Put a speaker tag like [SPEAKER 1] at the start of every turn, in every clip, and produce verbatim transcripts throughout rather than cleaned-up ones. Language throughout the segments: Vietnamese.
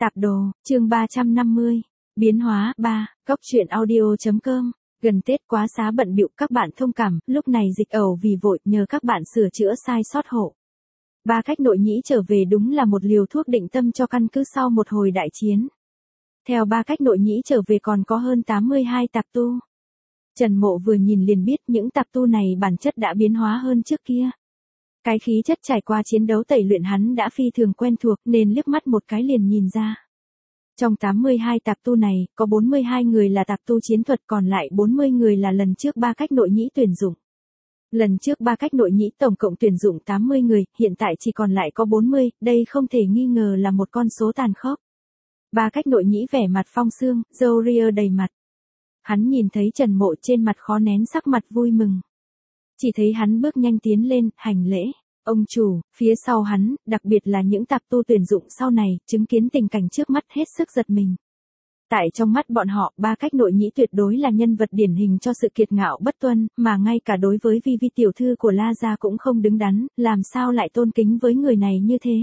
[SPEAKER 1] Tạp đồ, chương ba trăm năm mươi. Biến hóa, ba, Cóc truyện audio.com. Gần Tết quá xá bận bịu, các bạn thông cảm, lúc này dịch ẩu vì vội, nhờ các bạn sửa chữa sai sót hộ. Ba Cách Nội Nhĩ trở về đúng là một liều thuốc định tâm cho căn cứ sau một hồi đại chiến. Theo Ba Cách Nội Nhĩ trở về còn có hơn tám mươi hai tạp tu. Trần Mộ vừa nhìn liền biết những tạp tu này bản chất đã biến hóa hơn trước kia. Cái khí chất trải qua chiến đấu tẩy luyện hắn đã phi thường quen thuộc nên liếc mắt một cái liền nhìn ra. Trong tám mươi hai tạp tu này, có bốn mươi hai người là tạp tu chiến thuật, còn lại bốn mươi người là lần trước Ba Cách Nội Nhĩ tuyển dụng. Lần trước Ba Cách Nội Nhĩ tổng cộng tuyển dụng tám mươi người, hiện tại chỉ còn lại có bốn mươi, đây không thể nghi ngờ là một con số tàn khốc. Ba Cách Nội Nhĩ vẻ mặt phong sương, râu ria đầy mặt. Hắn nhìn thấy Trần Mộ trên mặt khó nén sắc mặt vui mừng. Chỉ thấy hắn bước nhanh tiến lên, hành lễ. Ông chủ, phía sau hắn, đặc biệt là những tạp tu tuyển dụng sau này, chứng kiến tình cảnh trước mắt hết sức giật mình. Tại trong mắt bọn họ, Ba Cách Nội Nhĩ tuyệt đối là nhân vật điển hình cho sự kiệt ngạo bất tuân, mà ngay cả đối với Vi Vi tiểu thư của La Gia cũng không đứng đắn, làm sao lại tôn kính với người này như thế.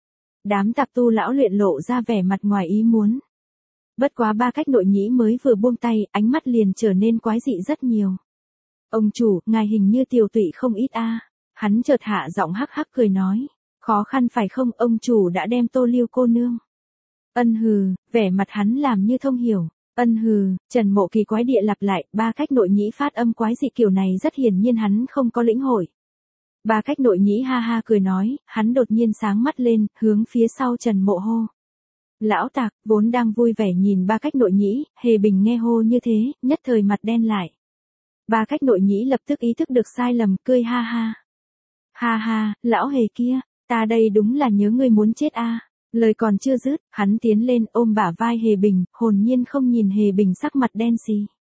[SPEAKER 1] Đám tạp tu lão luyện lộ ra vẻ mặt ngoài ý muốn. Bất quá Ba Cách Nội Nhĩ mới vừa buông tay, ánh mắt liền trở nên quái dị rất nhiều. Ông chủ, ngài hình như tiều tụy không ít a. À. Hắn chợt hạ giọng hắc hắc cười nói. Khó khăn phải không, ông chủ đã đem Tô Liêu cô nương. Ân hừ, vẻ mặt hắn làm như thông hiểu. Ân hừ, Trần Mộ kỳ quái địa lặp lại, Ba Cách Nội Nhĩ phát âm quái dị kiểu này rất hiển nhiên hắn không có lĩnh hội. Ba Cách Nội Nhĩ ha ha cười nói, hắn đột nhiên sáng mắt lên, hướng phía sau Trần Mộ hô. Lão Tạc, vốn đang vui vẻ nhìn Ba Cách Nội Nhĩ, Hề Bình nghe hô như thế, nhất thời mặt đen lại. Ba Cách Nội Nhĩ lập tức ý thức được sai lầm, cười ha ha. Ha ha, lão Hề kia, ta đây đúng là nhớ ngươi muốn chết a. À. Lời còn chưa dứt, hắn tiến lên ôm bả vai Hề Bình, hồn nhiên không nhìn Hề Bình sắc mặt đen xì.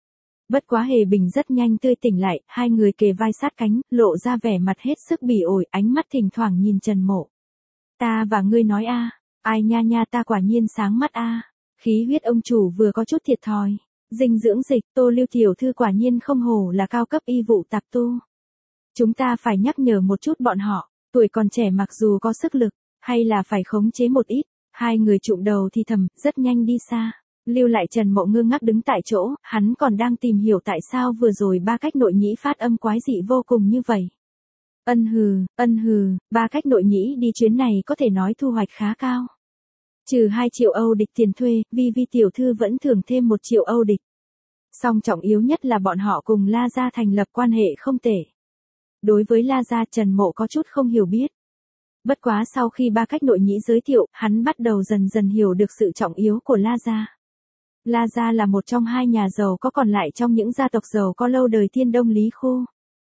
[SPEAKER 1] Bất quá Hề Bình rất nhanh tươi tỉnh lại, hai người kề vai sát cánh, lộ ra vẻ mặt hết sức bỉ ổi, ánh mắt thỉnh thoảng nhìn Trần Mộ. Ta và ngươi nói a, à, ai nha nha ta quả nhiên sáng mắt a. À. Khí huyết ông chủ vừa có chút thiệt thòi. Dinh dưỡng dịch, Tô Liêu tiểu thư quả nhiên không hổ là cao cấp y vụ tạp tu. Chúng ta phải nhắc nhở một chút bọn họ, tuổi còn trẻ mặc dù có sức lực, hay là phải khống chế một ít. Hai người trụm đầu thì thầm, rất nhanh đi xa. Lưu lại Trần Mộ ngơ ngác đứng tại chỗ, hắn còn đang tìm hiểu tại sao vừa rồi Ba Cách Nội Nhĩ phát âm quái dị vô cùng như vậy. Ân hừ, ân hừ, Ba Cách Nội Nhĩ đi chuyến này có thể nói thu hoạch khá cao. Trừ hai triệu Âu địch tiền thuê, Vi Vi tiểu thư vẫn thưởng thêm một triệu Âu địch. Song trọng yếu nhất là bọn họ cùng La Gia thành lập quan hệ không tệ. Đối với La Gia, Trần Mộ có chút không hiểu biết. Bất quá sau khi Ba Cách Nội Nhĩ giới thiệu, hắn bắt đầu dần dần hiểu được sự trọng yếu của La Gia. La Gia là một trong hai nhà giàu có còn lại trong những gia tộc giàu có lâu đời Thiên Đông Lý Khu.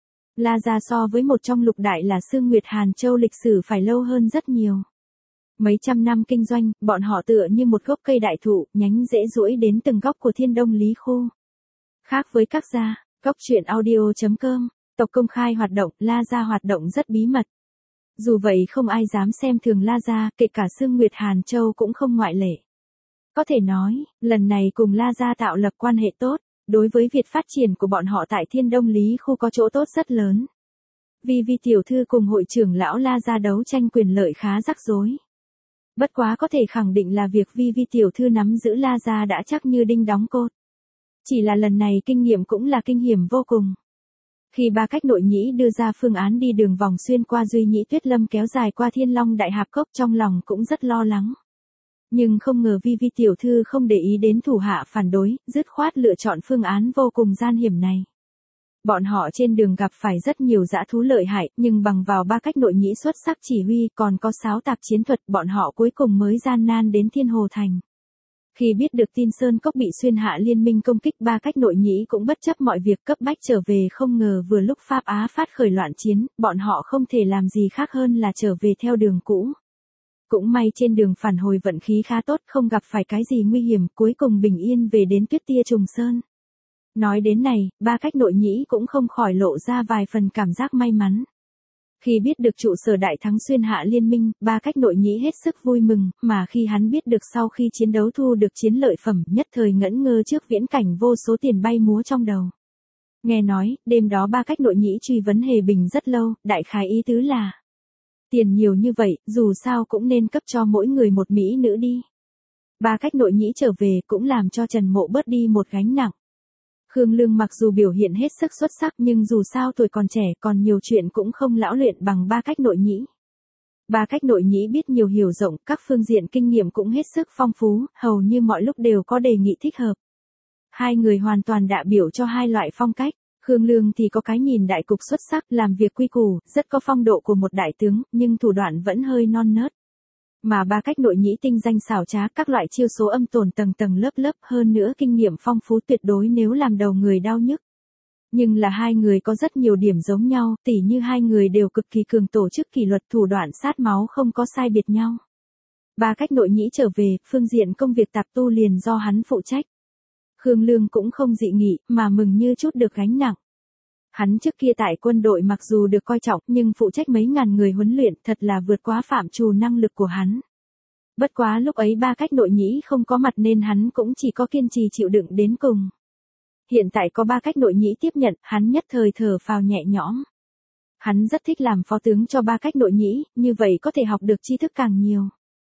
[SPEAKER 1] La Gia so với một trong lục đại là Sương Nguyệt Hàn Châu lịch sử phải lâu hơn rất nhiều. Mấy trăm năm kinh doanh, bọn họ tựa như một gốc cây đại thụ, nhánh rễ duỗi đến từng góc của Thiên Đông Lý Khu. Khác với các gia, Cóc truyện audio.com, tộc công khai hoạt động, La Gia hoạt động rất bí mật. Dù vậy không ai dám xem thường La Gia, kể cả Sương Nguyệt Hàn Châu cũng không ngoại lệ. Có thể nói, lần này cùng La Gia tạo lập quan hệ tốt, đối với việc phát triển của bọn họ tại Thiên Đông Lý Khu có chỗ tốt rất lớn. Vi Vi tiểu thư cùng hội trưởng lão La Gia đấu tranh quyền lợi khá rắc rối. Bất quá có thể khẳng định là việc Vi Vi tiểu thư nắm giữ La Gia đã chắc như đinh đóng cột. Chỉ là lần này kinh nghiệm cũng là kinh hiểm vô cùng. Khi Ba Cách Nội Nhĩ đưa ra phương án đi đường vòng xuyên qua Duy Nhĩ Tuyết Lâm kéo dài qua Thiên Long Đại Hạp Cốc, trong lòng cũng rất lo lắng. Nhưng không ngờ Vi Vi tiểu thư không để ý đến thủ hạ phản đối, dứt khoát lựa chọn phương án vô cùng gian hiểm này. Bọn họ trên đường gặp phải rất nhiều dã thú lợi hại, nhưng bằng vào Ba Cách Nội Nhĩ xuất sắc chỉ huy, còn có sáu tạp chiến thuật, bọn họ cuối cùng mới gian nan đến Thiên Hồ Thành. Khi biết được tin Sơn Cốc bị xuyên hạ liên minh công kích, Ba Cách Nội Nhĩ cũng bất chấp mọi việc cấp bách trở về, không ngờ vừa lúc Pháp Á phát khởi loạn chiến, bọn họ không thể làm gì khác hơn là trở về theo đường cũ. Cũng may trên đường phản hồi vận khí khá tốt, không gặp phải cái gì nguy hiểm, cuối cùng bình yên về đến Tuyết Tia Trùng Sơn. Nói đến này, Ba Cách Nội Nhĩ cũng không khỏi lộ ra vài phần cảm giác may mắn. Khi biết được trụ sở đại thắng xuyên hạ liên minh, Ba Cách Nội Nhĩ hết sức vui mừng, mà khi hắn biết được sau khi chiến đấu thu được chiến lợi phẩm, nhất thời ngẩn ngơ trước viễn cảnh vô số tiền bay múa trong đầu. Nghe nói, đêm đó Ba Cách Nội Nhĩ truy vấn Hề Bình rất lâu, đại khái ý tứ là tiền nhiều như vậy, dù sao cũng nên cấp cho mỗi người một mỹ nữ đi. Ba cách nội nhĩ trở về cũng làm cho Trần Mộ bớt đi một gánh nặng. Khương Lương mặc dù biểu hiện hết sức xuất sắc nhưng dù sao tuổi còn trẻ còn nhiều chuyện cũng không lão luyện bằng ba cách nội nhĩ. Ba cách nội nhĩ biết nhiều hiểu rộng, các phương diện kinh nghiệm cũng hết sức phong phú, hầu như mọi lúc đều có đề nghị thích hợp. Hai người hoàn toàn đại biểu cho hai loại phong cách. Khương Lương thì có cái nhìn đại cục xuất sắc, làm việc quy củ, rất có phong độ của một đại tướng, nhưng thủ đoạn vẫn hơi non nớt. Mà ba cách nội nhĩ tinh danh xảo trá, các loại chiêu số âm tồn tầng tầng lớp lớp, hơn nữa kinh nghiệm phong phú tuyệt đối nếu làm đầu người đau nhức. Nhưng là hai người có rất nhiều điểm giống nhau, tỉ như hai người đều cực kỳ cường tổ chức kỷ luật, thủ đoạn sát máu không có sai biệt nhau. Ba cách nội nhĩ trở về, phương diện công việc tạp tu liền do hắn phụ trách. Khương Lương cũng không dị nghị, mà mừng như chút được gánh nặng. Hắn trước kia tại quân đội mặc dù được coi trọng, nhưng phụ trách mấy ngàn người huấn luyện thật là vượt quá phạm trù năng lực của hắn. Bất quá lúc ấy ba cách nội nhĩ không có mặt nên hắn cũng chỉ có kiên trì chịu đựng đến cùng. Hiện tại có ba cách nội nhĩ tiếp nhận, hắn nhất thời thở phào nhẹ nhõm. Hắn rất thích làm phó tướng cho ba cách nội nhĩ, như vậy có thể học được tri thức càng nhiều.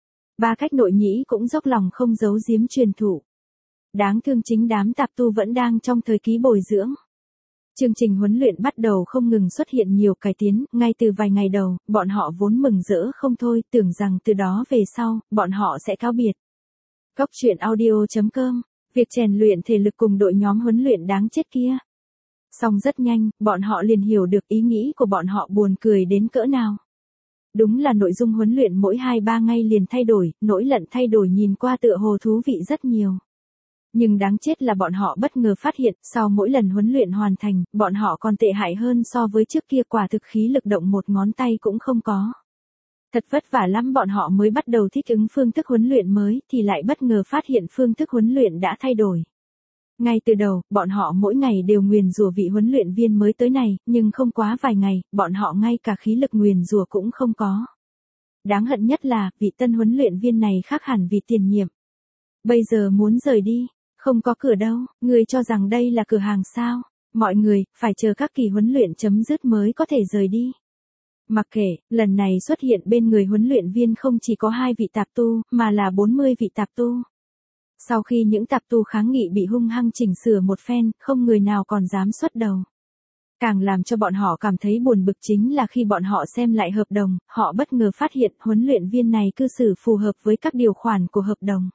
[SPEAKER 1] Ba cách nội nhĩ cũng dốc lòng không giấu giếm truyền thụ. Đáng thương chính đám tạp tu vẫn đang trong thời kỳ bồi dưỡng. Chương trình huấn luyện bắt đầu không ngừng xuất hiện nhiều cải tiến, ngay từ vài ngày đầu, bọn họ vốn mừng rỡ không thôi, tưởng rằng từ đó về sau, bọn họ sẽ cáo biệt. Góc truyện audio chấm com, việc rèn luyện thể lực cùng đội nhóm huấn luyện đáng chết kia. Xong rất nhanh, bọn họ liền hiểu được ý nghĩ của bọn họ buồn cười đến cỡ nào. Đúng là nội dung huấn luyện mỗi hai ba ngày liền thay đổi, nỗi lận thay đổi nhìn qua tựa hồ thú vị rất nhiều. Nhưng đáng chết là bọn họ bất ngờ phát hiện, sau mỗi lần huấn luyện hoàn thành, bọn họ còn tệ hại hơn so với trước kia, quả thực khí lực động một ngón tay cũng không có. Thật vất vả lắm bọn họ mới bắt đầu thích ứng phương thức huấn luyện mới, thì lại bất ngờ phát hiện phương thức huấn luyện đã thay đổi. Ngay từ đầu, bọn họ mỗi ngày đều nguyền rủa vị huấn luyện viên mới tới này, nhưng không quá vài ngày, bọn họ ngay cả khí lực nguyền rủa cũng không có. Đáng hận nhất là, vị tân huấn luyện viên này khác hẳn vì tiền nhiệm. Bây giờ muốn rời đi. Không có cửa đâu, người cho rằng đây là cửa hàng sao? Mọi người, phải chờ các kỳ huấn luyện chấm dứt mới có thể rời đi. Mặc kệ, lần này xuất hiện bên người huấn luyện viên không chỉ có hai vị tạp tu, mà là bốn mươi vị tạp tu. Sau khi những tạp tu kháng nghị bị hung hăng chỉnh sửa một phen, không người nào còn dám xuất đầu. Càng làm cho bọn họ cảm thấy buồn bực chính là khi bọn họ xem lại hợp đồng, họ bất ngờ phát hiện huấn luyện viên này cư xử phù hợp với các điều khoản của hợp đồng.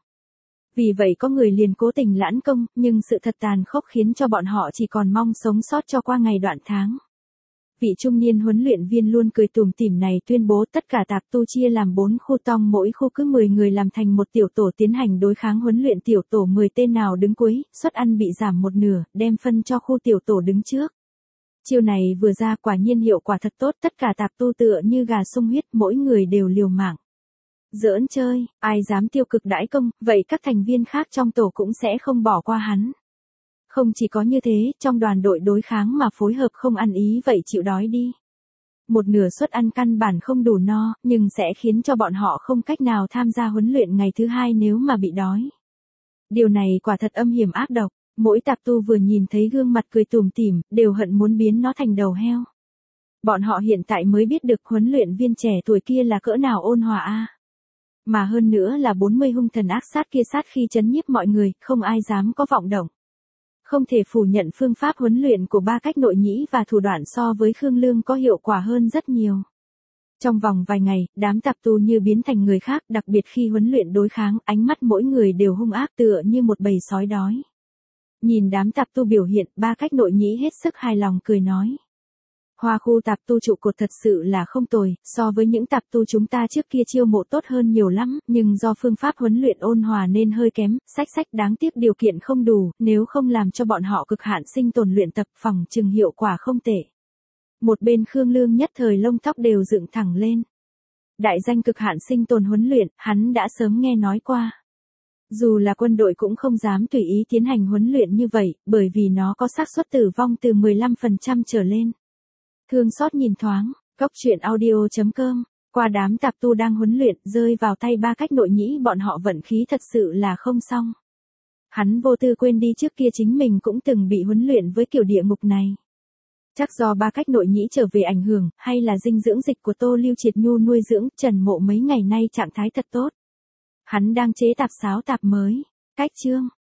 [SPEAKER 1] Vì vậy có người liền cố tình lãn công, nhưng sự thật tàn khốc khiến cho bọn họ chỉ còn mong sống sót cho qua ngày đoạn tháng. Vị trung niên huấn luyện viên luôn cười tủm tỉm này tuyên bố tất cả tạp tu chia làm bốn khu tong, mỗi khu cứ mười người làm thành một tiểu tổ tiến hành đối kháng huấn luyện, tiểu tổ mười tên nào đứng cuối, suất ăn bị giảm một nửa, đem phân cho khu tiểu tổ đứng trước. Chiêu này vừa ra quả nhiên hiệu quả thật tốt, tất cả tạp tu tựa như gà sung huyết, mỗi người đều liều mạng. Giỡn chơi, ai dám tiêu cực đãi công, vậy các thành viên khác trong tổ cũng sẽ không bỏ qua hắn. Không chỉ có như thế, trong đoàn đội đối kháng mà phối hợp không ăn ý vậy chịu đói đi. Một nửa suất ăn căn bản không đủ no, nhưng sẽ khiến cho bọn họ không cách nào tham gia huấn luyện ngày thứ hai nếu mà bị đói. Điều này quả thật âm hiểm ác độc, mỗi tạp tu vừa nhìn thấy gương mặt cười tủm tỉm, đều hận muốn biến nó thành đầu heo. Bọn họ hiện tại mới biết được huấn luyện viên trẻ tuổi kia là cỡ nào ôn hòa a. Mà hơn nữa là bốn mươi hung thần ác sát kia sát khi trấn nhiếp mọi người, không ai dám có vọng động. Không thể phủ nhận phương pháp huấn luyện của ba cách nội nhĩ và thủ đoạn so với Khương Lương có hiệu quả hơn rất nhiều. Trong vòng vài ngày, đám tạp tu như biến thành người khác, đặc biệt khi huấn luyện đối kháng, ánh mắt mỗi người đều hung ác tựa như một bầy sói đói. Nhìn đám tạp tu biểu hiện, ba cách nội nhĩ hết sức hài lòng cười nói. Hoa khu tạp tu trụ cột thật sự là không tồi, so với những tạp tu chúng ta trước kia chiêu mộ tốt hơn nhiều lắm, nhưng do phương pháp huấn luyện ôn hòa nên hơi kém, sách sách đáng tiếc điều kiện không đủ, nếu không làm cho bọn họ cực hạn sinh tồn luyện tập phòng chừng hiệu quả không tệ. Một bên Khương Lương nhất thời lông tóc đều dựng thẳng lên. Đại danh cực hạn sinh tồn huấn luyện, hắn đã sớm nghe nói qua. Dù là quân đội cũng không dám tùy ý tiến hành huấn luyện như vậy, bởi vì nó có xác suất tử vong từ mười lăm phần trăm trở lên. Thương xót nhìn thoáng, góc truyện audio chấm com, qua đám tạp tu đang huấn luyện, rơi vào tay ba cách nội nhĩ bọn họ vận khí thật sự là không xong. Hắn vô tư quên đi trước kia chính mình cũng từng bị huấn luyện với kiểu địa ngục này. Chắc do ba cách nội nhĩ trở về ảnh hưởng, hay là dinh dưỡng dịch của Tô Lưu Triệt Nhu nuôi dưỡng, Trần Mộ mấy ngày nay trạng thái thật tốt. Hắn đang chế tạp sáo tạp mới. Cách chương